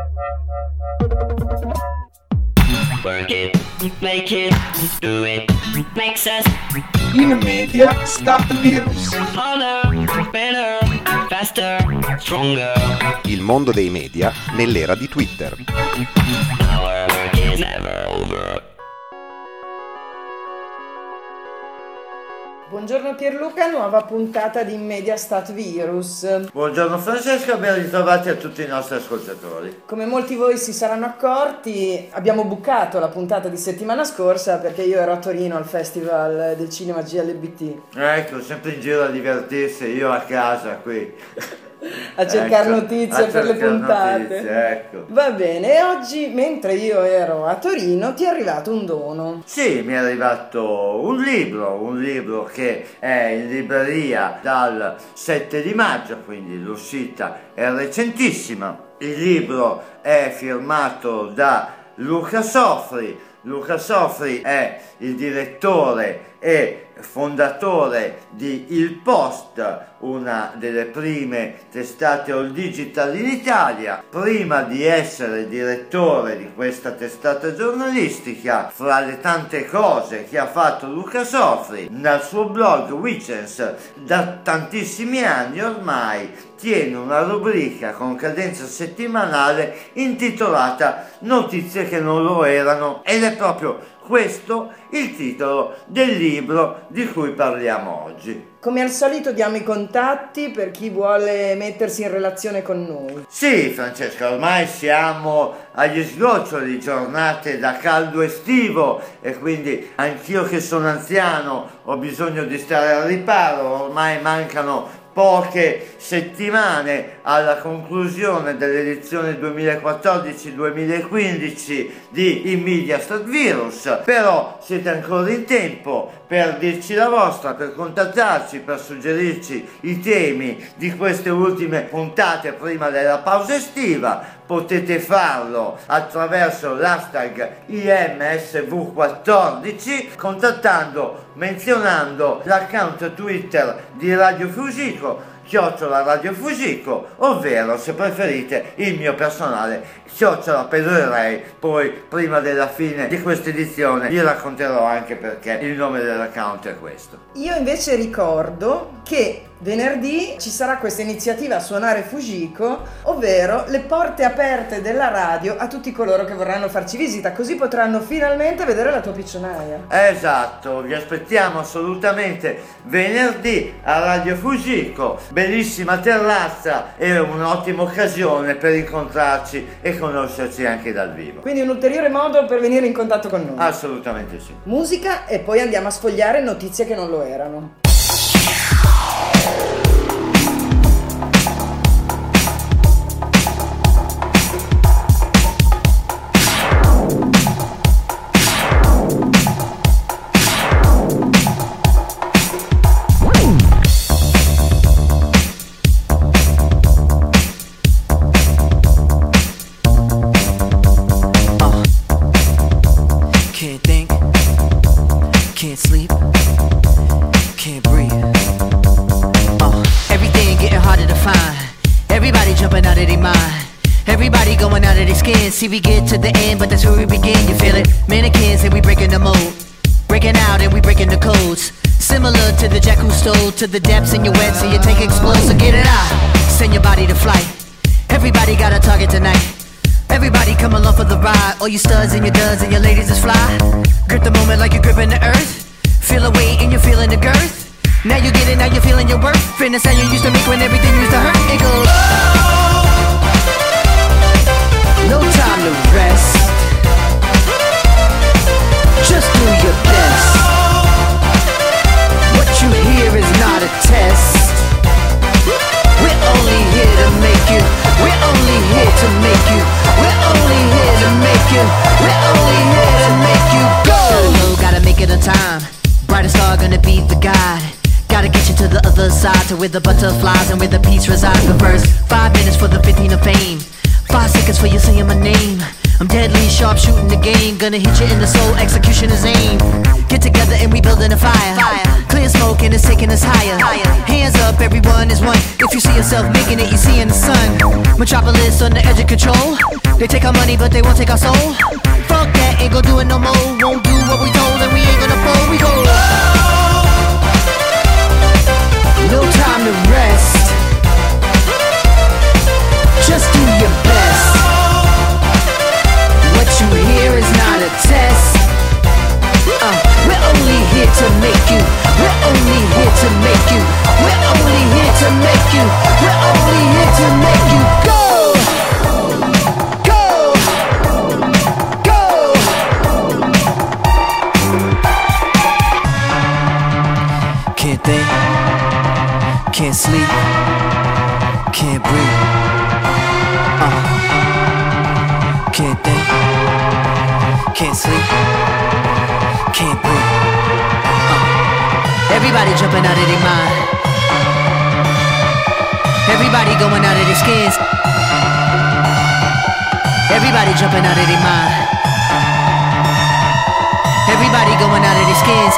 Work it, make it, do it, makes us In media Start Virus. harder, better, faster, stronger. Il mondo dei media nell'era di Twitter. Our work is never over. Buongiorno Pierluca, nuova puntata di Media Stat Virus. Buongiorno Francesca, ben ritrovati a tutti i nostri ascoltatori. Come molti di voi si saranno accorti, abbiamo bucato la puntata di settimana scorsa perché io ero a Torino al Festival del Cinema GLBT. Ecco, sempre in giro a divertirsi, io a casa qui. A cercare Ecco, notizie a per le cercare puntate. notizie, ecco. Va bene, e oggi, mentre io ero a Torino, ti è arrivato un dono. Sì, mi è arrivato un libro che è in libreria dal 7 di maggio, quindi l'uscita è recentissima. Il libro è firmato da Luca Sofri. Luca Sofri è il direttore e fondatore di Il Post, una delle prime testate all digital in Italia. Prima di essere direttore di questa testata giornalistica, fra le tante cose che ha fatto Luca Sofri, nel suo blog Witchens da tantissimi anni ormai tiene una rubrica con cadenza settimanale intitolata Notizie che non lo erano, ed è proprio questo il titolo del libro di cui parliamo oggi. Come al solito diamo i contatti per chi vuole mettersi in relazione con noi. Sì, Francesca, ormai siamo agli sgoccioli, giornate da caldo estivo, e quindi anch'io che sono anziano ho bisogno di stare al riparo. Ormai mancano poche settimane alla conclusione dell'edizione 2014-2015 di In Media Stat Virus, però siete ancora in tempo per dirci la vostra, per contattarci, per suggerirci i temi di queste ultime puntate prima della pausa estiva. Potete farlo attraverso l'hashtag IMSV14, menzionando l'account Twitter di Radio Fugico, @Radio Fugico, ovvero, se preferite, il mio personale @Pedro Erei. Poi, prima della fine di questa edizione, vi racconterò anche perché il nome dell'account è questo. Io invece ricordo che venerdì ci sarà questa iniziativa Suonare Fugico, ovvero le porte aperte della radio a tutti coloro che vorranno farci visita, così potranno finalmente vedere la tua piccionaia. Esatto, vi aspettiamo assolutamente venerdì a Radio Fugico, bellissima terrazza e un'ottima occasione per incontrarci e conoscerci anche dal vivo. Quindi un ulteriore modo per venire in contatto con noi. Assolutamente sì. Musica e poi andiamo a sfogliare notizie che non lo erano. See, we get to the end, but that's where we begin, you feel it? Mannequins and we breaking the mold, breaking out and we breaking the codes. Similar to the jack who stole to the depths in your wet, so you take explode, so get it out. Send your body to flight. Everybody got a target tonight. Everybody come along for the ride. All you studs and your duds and your ladies is fly. Grip the moment like you're gripping the earth. Feel the weight and you're feeling the girth. Now you get it, now you're feeling your worth. Fitness how you used to make when everything used to hurt. It goes, no time to rest. Just do your best. What you hear is not a test. We're only here to make you. We're only here to make you. We're only here to make you. We're only here to make you go. Gotta make it on time. Brightest star gonna be the guide. Gotta get you to the other side, to where the butterflies and where the peace resides. The first 5 minutes for the 15 of fame. 5 seconds for you saying my name. I'm deadly sharp shooting the game, gonna hit you in the soul, execution is aim. Get together and we building a fire. Clear smoke and it's taking us higher. Hands up, everyone is one. If you see yourself making it, you see in the sun. Metropolis on the edge of control. They take our money, but they won't take our soul. Fuck that, ain't gon' do it no more. Won't do what we told, and we ain't gonna fold. We go. No time to rest. Just do your best. What you hear is not a test. We're only here to make you. We're only here to make you. We're only here to make you. We're only here to make you go. Go. Go. Can't think. Can't sleep. Can't breathe. Can't think. Can't sleep. Can't breathe. Everybody jumping out of their mind. Everybody going out of their skins. Everybody jumping out of their mind. Everybody going out of their skins.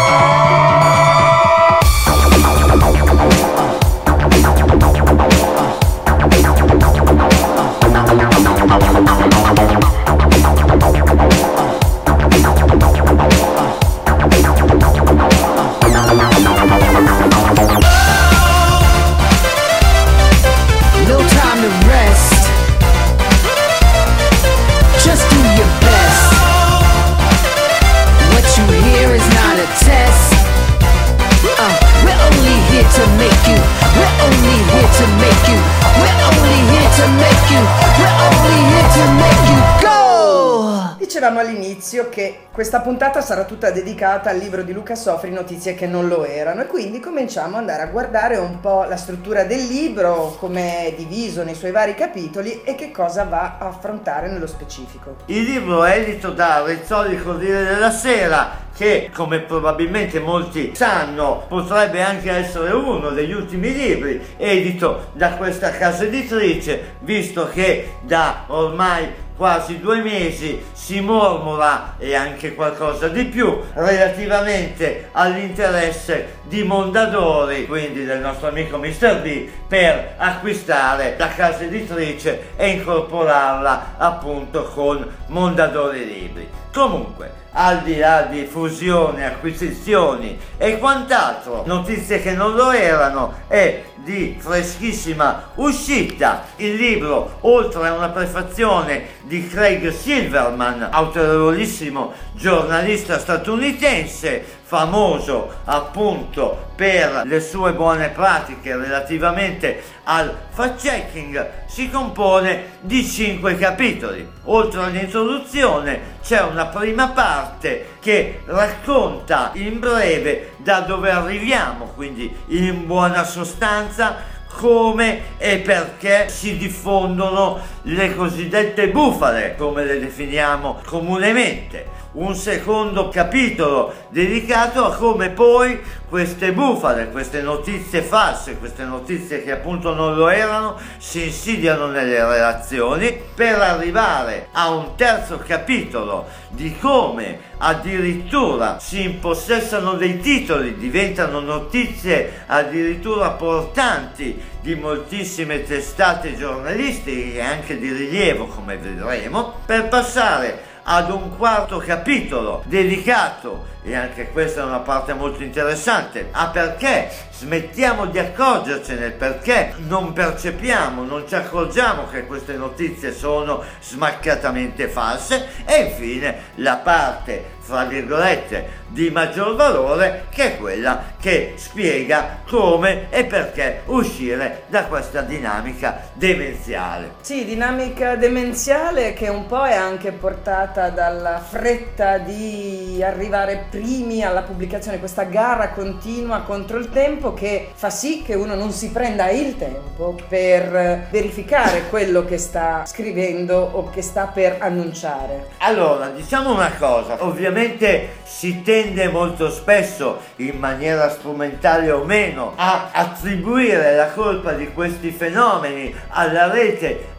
Dicevamo all'inizio che questa puntata sarà tutta dedicata al libro di Luca Sofri, Notizie che non lo erano, e quindi cominciamo ad andare a guardare un po' la struttura del libro, come è diviso nei suoi vari capitoli e che cosa va a affrontare nello specifico. Il libro è edito da Rizzoli Corriere della Sera, che come probabilmente molti sanno potrebbe anche essere uno degli ultimi libri edito da questa casa editrice, visto che da ormai quasi 2 mesi si mormora, e anche qualcosa di più, relativamente all'interesse di Mondadori, quindi del nostro amico Mr. B, per acquistare la casa editrice e incorporarla appunto con Mondadori Libri. Comunque, al di là di fusioni, acquisizioni e quant'altro, notizie che non lo erano, è di freschissima uscita il libro, oltre a una prefazione di Craig Silverman, autorevolissimo giornalista statunitense, famoso appunto per le sue buone pratiche relativamente al fact-checking. Si compone di 5 capitoli. Oltre all'introduzione c'è una prima parte che racconta in breve da dove arriviamo, quindi in buona sostanza come e perché si diffondono le cosiddette bufale, come le definiamo comunemente. Un secondo capitolo dedicato a come poi queste bufale, queste notizie false, queste notizie che appunto non lo erano, si insidiano nelle relazioni, per arrivare a un terzo capitolo di come addirittura si impossessano dei titoli, diventano notizie addirittura portanti di moltissime testate giornalistiche e anche di rilievo, come vedremo, per passare ad un quarto capitolo dedicato, e anche questa è una parte molto interessante, a perché smettiamo di accorgercene, perché non percepiamo, non ci accorgiamo che queste notizie sono smaccatamente false, e infine la parte, fra virgolette, di maggior valore, che è quella che spiega come e perché uscire da questa dinamica demenziale. Sì, dinamica demenziale che un po' è anche portata dalla fretta di arrivare primi alla pubblicazione, questa gara continua contro il tempo che fa sì che uno non si prenda il tempo per verificare quello che sta scrivendo o che sta per annunciare. Allora, diciamo una cosa, ovviamente si tende molto spesso, in maniera strumentale o meno, a attribuire la colpa di questi fenomeni alla rete,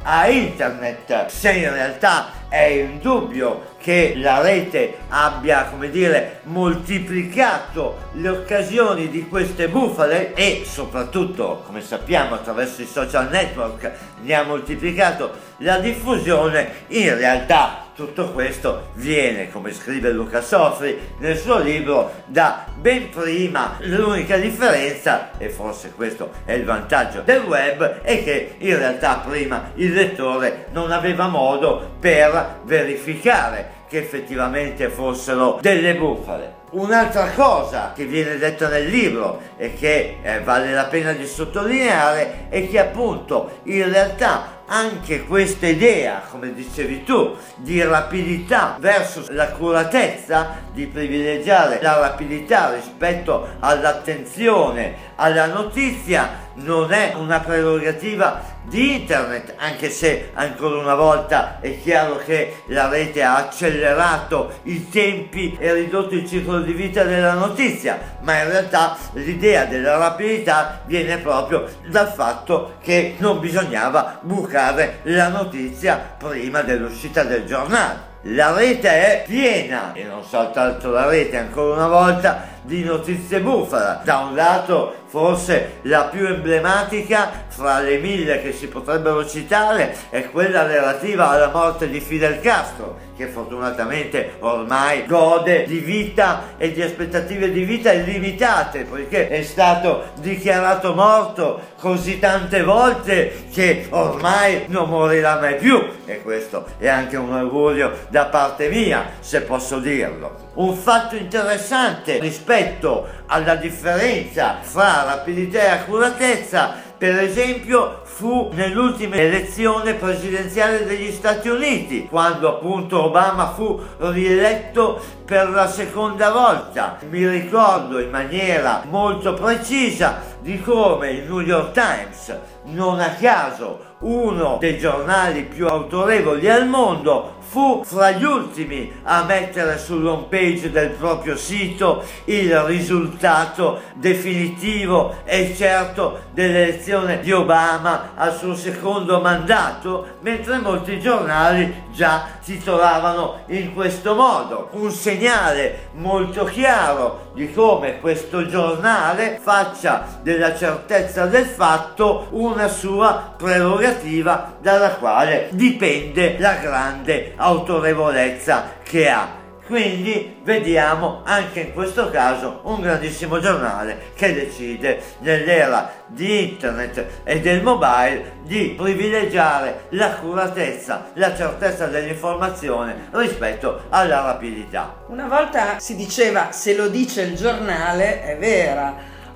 a internet, se in realtà è indubbio che la rete abbia, come dire, moltiplicato le occasioni di queste bufale e soprattutto, come sappiamo, attraverso i social network ne ha moltiplicato la diffusione, in realtà tutto questo viene, come scrive Luca Sofri nel suo libro, da ben prima. L'unica differenza, e forse questo è il vantaggio del web, è che in realtà prima il lettore non aveva modo per verificare che effettivamente fossero delle bufale. Un'altra cosa che viene detta nel libro e che vale la pena di sottolineare è che appunto in realtà anche questa idea, come dicevi tu, di rapidità versus l'accuratezza, di privilegiare la rapidità rispetto all'attenzione alla notizia, non è una prerogativa di internet, anche se ancora una volta è chiaro che la rete ha accelerato i tempi e ridotto il ciclo di vita della notizia, ma in realtà l'idea della rapidità viene proprio dal fatto che non bisognava bucare la notizia prima dell'uscita del giornale. La rete è piena, e non soltanto la rete, ancora una volta, di notizie bufala. Da un lato forse la più emblematica fra le mille che si potrebbero citare è quella relativa alla morte di Fidel Castro, che fortunatamente ormai gode di vita e di aspettative di vita illimitate, poiché è stato dichiarato morto così tante volte che ormai non morirà mai più, e questo è anche un augurio da parte mia, se posso dirlo. Un fatto interessante rispetto alla differenza fra rapidità e accuratezza, per esempio, fu nell'ultima elezione presidenziale degli Stati Uniti, quando appunto Obama fu rieletto per la seconda volta. Mi ricordo in maniera molto precisa di come il New York Times, non a caso uno dei giornali più autorevoli al mondo, fu fra gli ultimi a mettere sull'home page del proprio sito il risultato definitivo e certo dell'elezione di Obama al suo secondo mandato, mentre molti giornali già titolavano in questo modo. Un segnale molto chiaro di come questo giornale faccia della certezza del fatto una sua prerogativa dalla quale dipende la grande autorevolezza che ha. Quindi vediamo anche in questo caso un grandissimo giornale che decide nell'era di internet e del mobile di privilegiare l'accuratezza, la certezza dell'informazione rispetto alla rapidità. Una volta si diceva se lo dice il giornale è vera.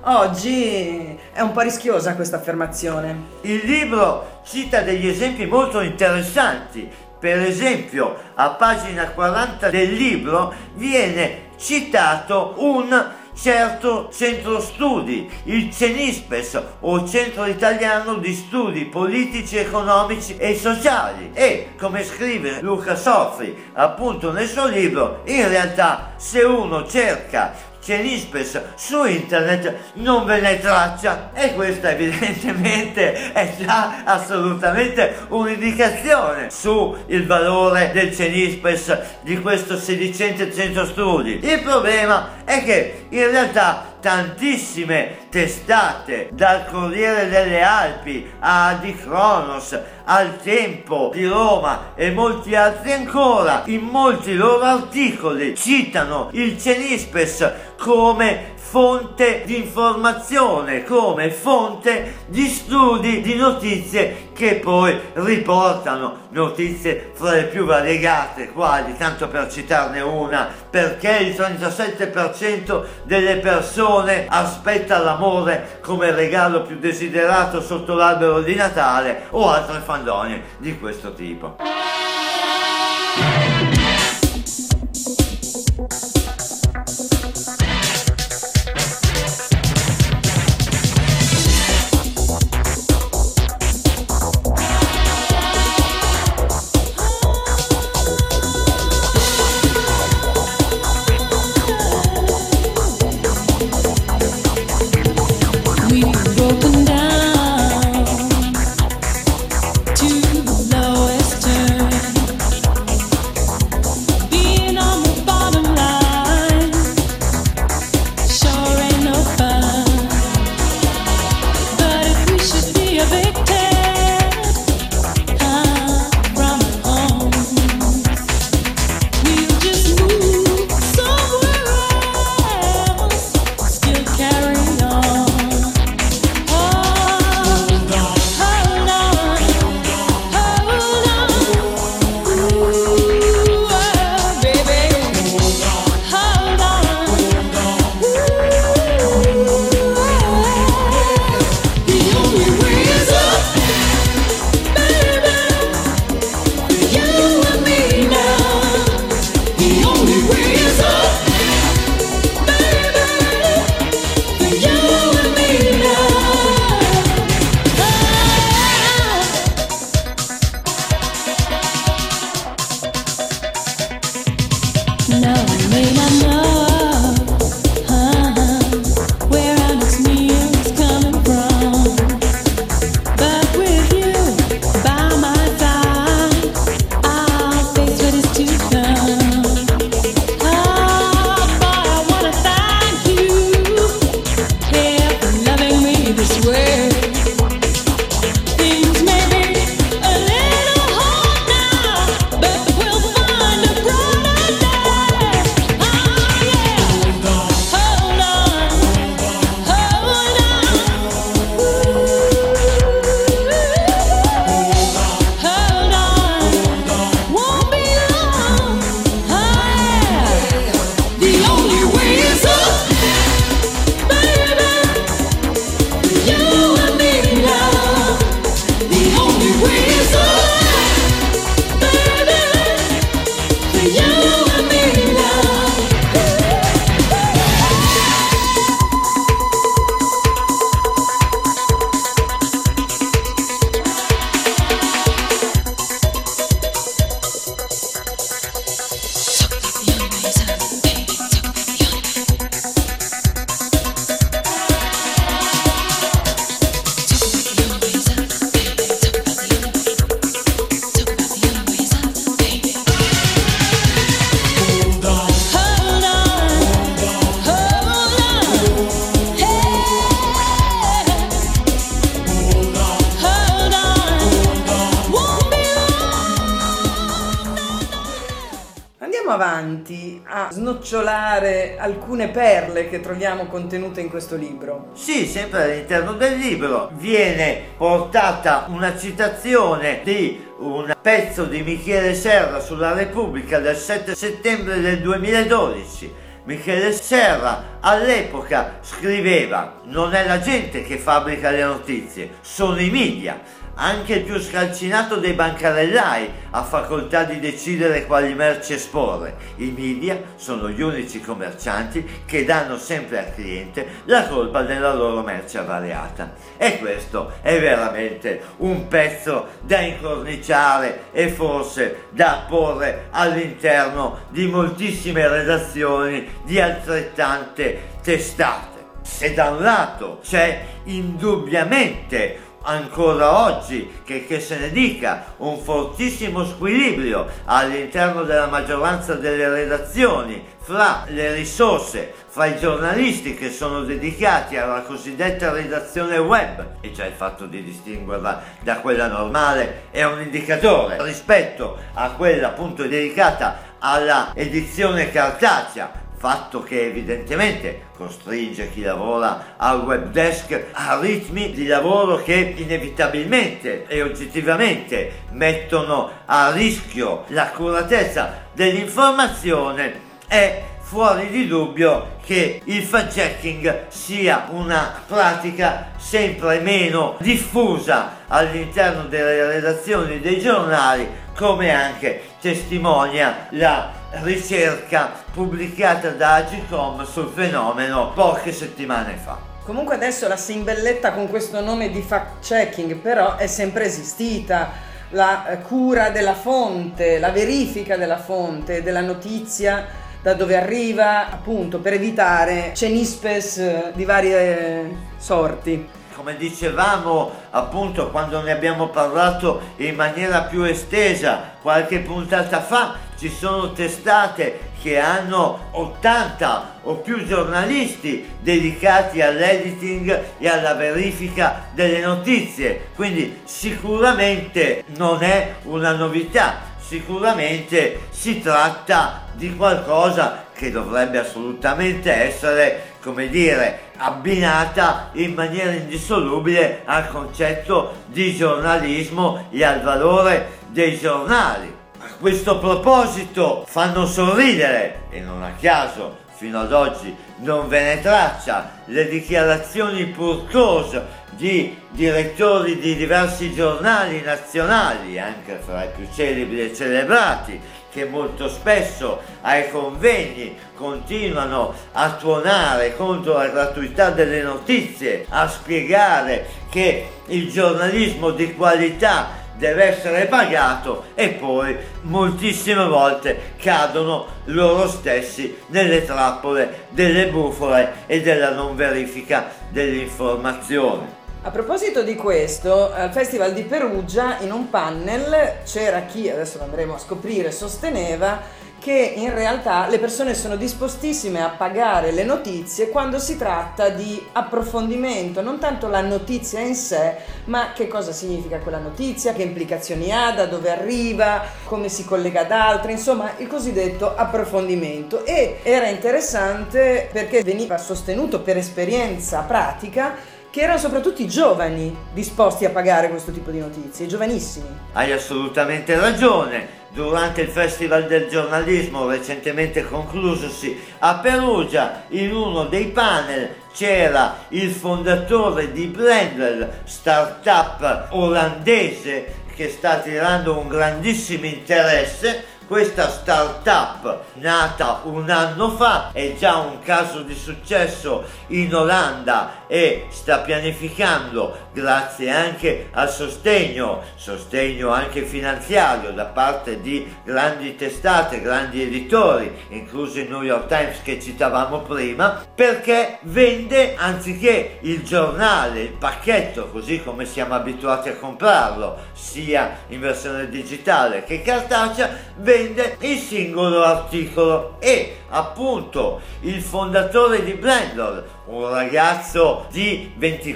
Oggi è un po' rischiosa questa affermazione. Il libro cita degli esempi molto interessanti. Per esempio, a pagina 40 del libro viene citato un certo centro studi, il CENISPES, o Centro Italiano di Studi Politici, Economici e Sociali, e come scrive Luca Sofri appunto nel suo libro, in realtà se uno cerca CENISPES su internet non ve ne traccia, e questa evidentemente è già assolutamente un'indicazione su il valore del CENISPES, di questo sedicente centro studi. Il problema è che in realtà tantissime testate, dal Corriere delle Alpi a Adi Cronos, al Tempo di Roma e molti altri ancora, in molti loro articoli citano il CENISPES come fonte di informazione, come fonte di studi, di notizie che poi riportano notizie fra le più variegate, quali, tanto per citarne una, perché il 37% delle persone aspetta l'amore come regalo più desiderato sotto l'albero di Natale, o altre fandonie di questo tipo. Broken down to the andiamo avanti a snocciolare alcune perle che troviamo contenute in questo libro. Sì, sempre all'interno del libro viene portata una citazione di un pezzo di Michele Serra sulla Repubblica del 7 settembre del 2012. Michele Serra all'epoca scriveva: non è la gente che fabbrica le notizie, sono i media. Anche il più scalcinato dei bancarellai ha facoltà di decidere quali merci esporre. I media sono gli unici commercianti che danno sempre al cliente la colpa della loro merce avariata. E questo è veramente un pezzo da incorniciare e forse da porre all'interno di moltissime redazioni di altrettante testate. Se da un lato c'è indubbiamente ancora oggi, che se ne dica, un fortissimo squilibrio all'interno della maggioranza delle redazioni fra le risorse, fra i giornalisti che sono dedicati alla cosiddetta redazione web, e già il fatto di distinguerla da quella normale è un indicatore, rispetto a quella appunto dedicata alla edizione cartacea, fatto che evidentemente costringe chi lavora al web desk a ritmi di lavoro che inevitabilmente e oggettivamente mettono a rischio l'accuratezza dell'informazione. È fuori di dubbio che il fact-checking sia una pratica sempre meno diffusa all'interno delle redazioni dei giornali, come anche testimonia la ricerca pubblicata da Agcom sul fenomeno poche settimane fa. Comunque adesso la si imbelletta con questo nome di fact-checking, però è sempre esistita la cura della fonte, la verifica della fonte, della notizia, da dove arriva, appunto, per evitare cenispes di varie sorti. Come dicevamo appunto quando ne abbiamo parlato in maniera più estesa qualche puntata fa, ci sono testate che hanno 80 o più giornalisti dedicati all'editing e alla verifica delle notizie, quindi sicuramente non è una novità, sicuramente si tratta di qualcosa che dovrebbe assolutamente essere, come dire, abbinata in maniera indissolubile al concetto di giornalismo e al valore dei giornali. A questo proposito fanno sorridere, e non a caso fino ad oggi non ve ne traccia, le dichiarazioni purtose di direttori di diversi giornali nazionali, anche fra i più celebri e celebrati, che molto spesso ai convegni continuano a tuonare contro la gratuità delle notizie, a spiegare che il giornalismo di qualità deve essere pagato, e poi moltissime volte cadono loro stessi nelle trappole delle bufale e della non verifica dell'informazione. A proposito di questo, al Festival di Perugia in un panel c'era chi, adesso lo andremo a scoprire, sosteneva che in realtà le persone sono dispostissime a pagare le notizie quando si tratta di approfondimento, non tanto la notizia in sé, ma che cosa significa quella notizia, che implicazioni ha, da dove arriva, come si collega ad altre, insomma il cosiddetto approfondimento. E era interessante perché veniva sostenuto per esperienza pratica che erano soprattutto i giovani disposti a pagare questo tipo di notizie, i giovanissimi. Hai assolutamente ragione. Durante il Festival del giornalismo recentemente conclusosi a Perugia, in uno dei panel c'era il fondatore di Blendel, startup olandese che sta tirando un grandissimo interesse. Questa startup, nata un anno fa, è già un caso di successo in Olanda e sta pianificando, grazie anche al sostegno anche finanziario da parte di grandi testate, grandi editori, incluso il New York Times che citavamo prima, perché vende, anziché il giornale, il pacchetto, così come siamo abituati a comprarlo, sia in versione digitale che cartacea, vende il singolo articolo. E appunto il fondatore di Blendel, un ragazzo di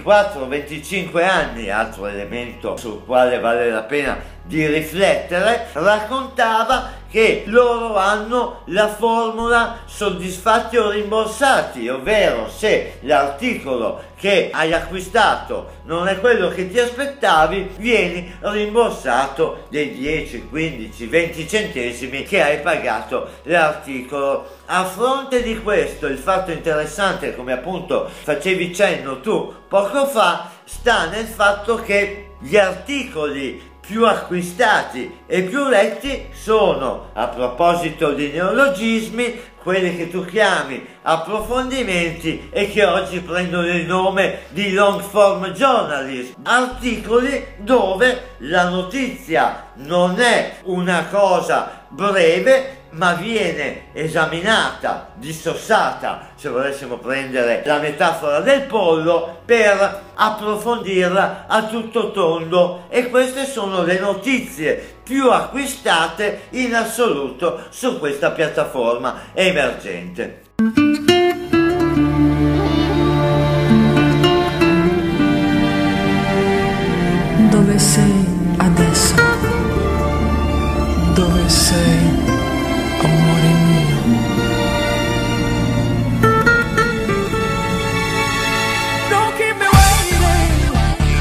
24-25 anni, altro elemento sul quale vale la pena di riflettere, raccontava che loro hanno la formula soddisfatti o rimborsati, ovvero se l'articolo che hai acquistato non è quello che ti aspettavi, vieni rimborsato dei 10, 15, 20 centesimi che hai pagato l'articolo. A fronte di questo, il fatto interessante, come appunto facevi cenno tu poco fa, sta nel fatto che gli articoli più acquistati e più letti sono, a proposito di neologismi, quelli che tu chiami approfondimenti e che oggi prendono il nome di long form journalism, articoli dove la notizia non è una cosa breve ma viene esaminata, dissossata, se volessimo prendere la metafora del pollo, per approfondirla a tutto tondo, e queste sono le notizie più acquistate in assoluto su questa piattaforma emergente. Dove sei adesso? Dove sei, amore mio? Don't keep me waiting.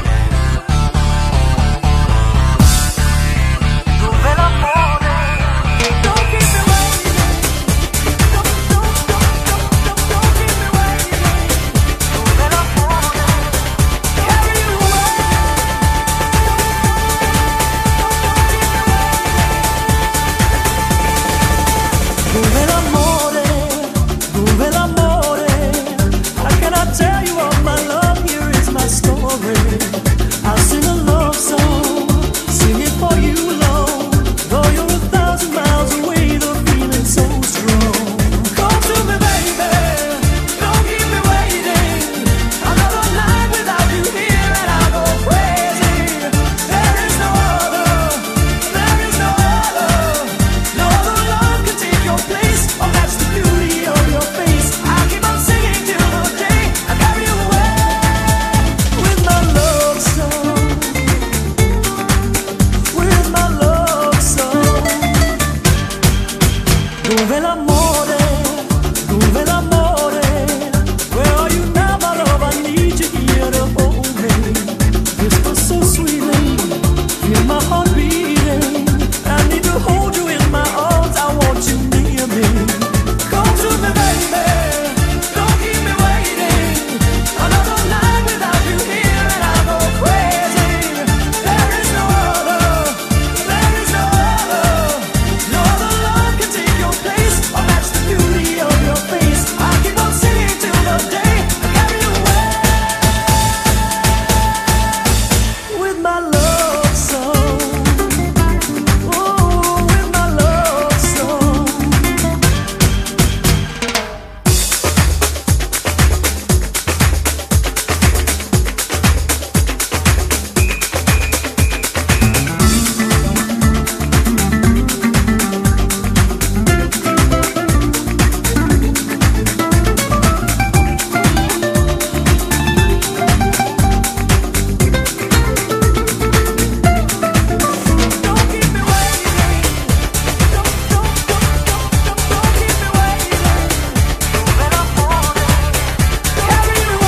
Dove l'amore? Don't keep me waiting. Don't keep me waiting. Dove l'amore? Carry you away. Dove l'amore, dove l'amore? How can I tell you all my love? Here is my story. I'll sing a love song, sing it for you alone. Though you're 1,000 miles away, the feeling's so strong. Come to me, baby, don't keep me waiting. Another night without you here and I'll go crazy. There is no other, there is no other. No other love can take your place or match the beauty of your face. I'll keep on singing till the day I carry you away with my love song, with my love song. Dove l'amore, dove l'amore? Where are you now, my love? I need you here to hold me. Whisper so sweetly, feel my heart beating. I need to hold you in my arms, I want you near me. Come to me, baby, don't keep me waiting. Another night without you here and I'll go crazy. There is no other, there is no other. No other love can take your place or match the beauty of your face. I'll keep on singing till the day I carry you away with my love song. Oh, with my love song. Don't keep me waiting. Don't keep me waiting. Dove l'amore? Carry you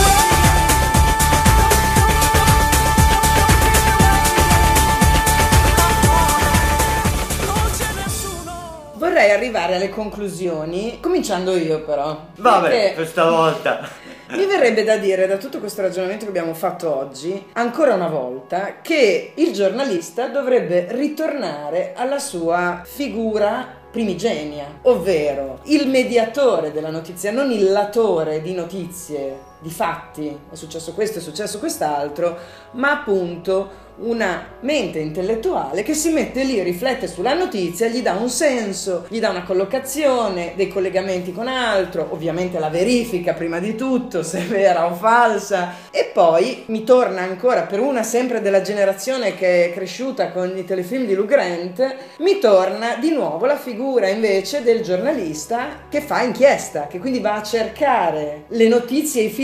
away. Non c'è nessuno. Vorrei arrivare alle conclusioni, cominciando io però. Vabbè, Perché questa volta. mi verrebbe da dire, da tutto questo ragionamento che abbiamo fatto oggi, ancora una volta, che il giornalista dovrebbe ritornare alla sua figura primigenia, ovvero il mediatore della notizia, non il latore di notizie, di fatti, è successo questo, è successo quest'altro, ma appunto una mente intellettuale che si mette lì, riflette sulla notizia, gli dà un senso, gli dà una collocazione, dei collegamenti con altro, ovviamente la verifica prima di tutto, se è vera o falsa, e poi mi torna ancora, per una sempre della generazione che è cresciuta con i telefilm di Hugh Grant, mi torna di nuovo la figura invece del giornalista che fa inchiesta, che quindi va a cercare le notizie e i fili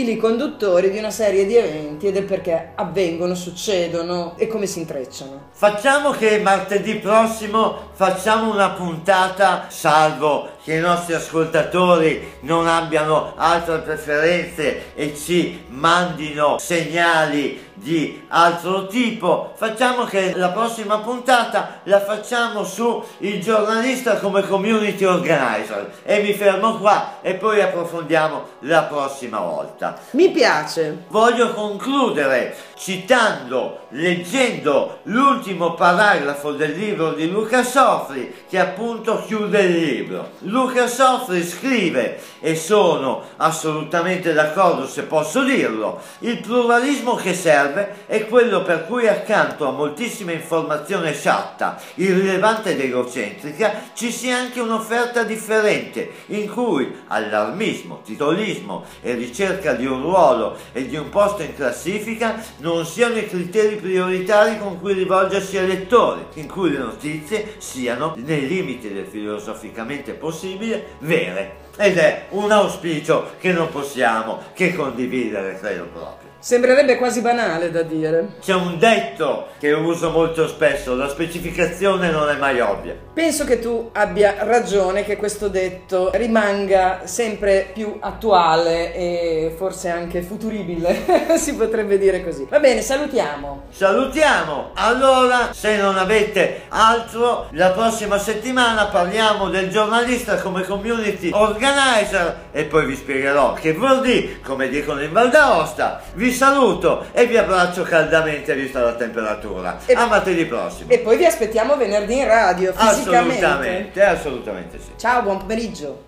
fili conduttori di una serie di eventi e del perché avvengono, succedono e come si intrecciano. Facciamo che martedì prossimo facciamo una puntata, salvo che i nostri ascoltatori non abbiano altre preferenze e ci mandino segnali di altro tipo. Facciamo che la prossima puntata la facciamo su il giornalista come community organizer, e mi fermo qua e poi approfondiamo la prossima volta. Mi piace. Voglio concludere citando, leggendo l'ultimo paragrafo del libro di Luca Sofri, che appunto chiude il libro. Luca Sofri scrive, e sono assolutamente d'accordo se posso dirlo: il pluralismo che serve è quello per cui accanto a moltissima informazione sciatta, irrilevante ed egocentrica ci sia anche un'offerta differente, in cui allarmismo, titolismo e ricerca di un ruolo e di un posto in classifica non siano i criteri prioritari con cui rivolgersi ai lettori, in cui le notizie siano, nei limiti del filosoficamente possibile, vere. Ed è un auspicio che non possiamo che condividere, credo proprio. Sembrerebbe quasi banale da dire. C'è un detto che uso molto spesso: la specificazione non è mai ovvia. Penso che tu abbia ragione, che questo detto rimanga sempre più attuale e forse anche futuribile, si potrebbe dire così. Va bene, salutiamo. Salutiamo! Allora, se non avete altro, la prossima settimana parliamo del giornalista come community organizer e poi vi spiegherò che vuol dire, come dicono in Val d'Aosta. Vi saluto e vi abbraccio caldamente vista la temperatura. A martedì prossimo. E poi vi aspettiamo venerdì in radio, fisicamente. Assolutamente sì. Ciao, buon pomeriggio.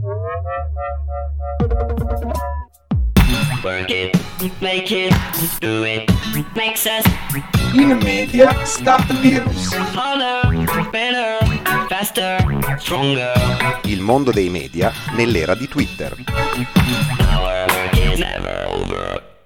Work it, make it, do it, makes us In media, stop the news. harder, better, faster, stronger. Il mondo dei media nell'era di Twitter. Our work is never over.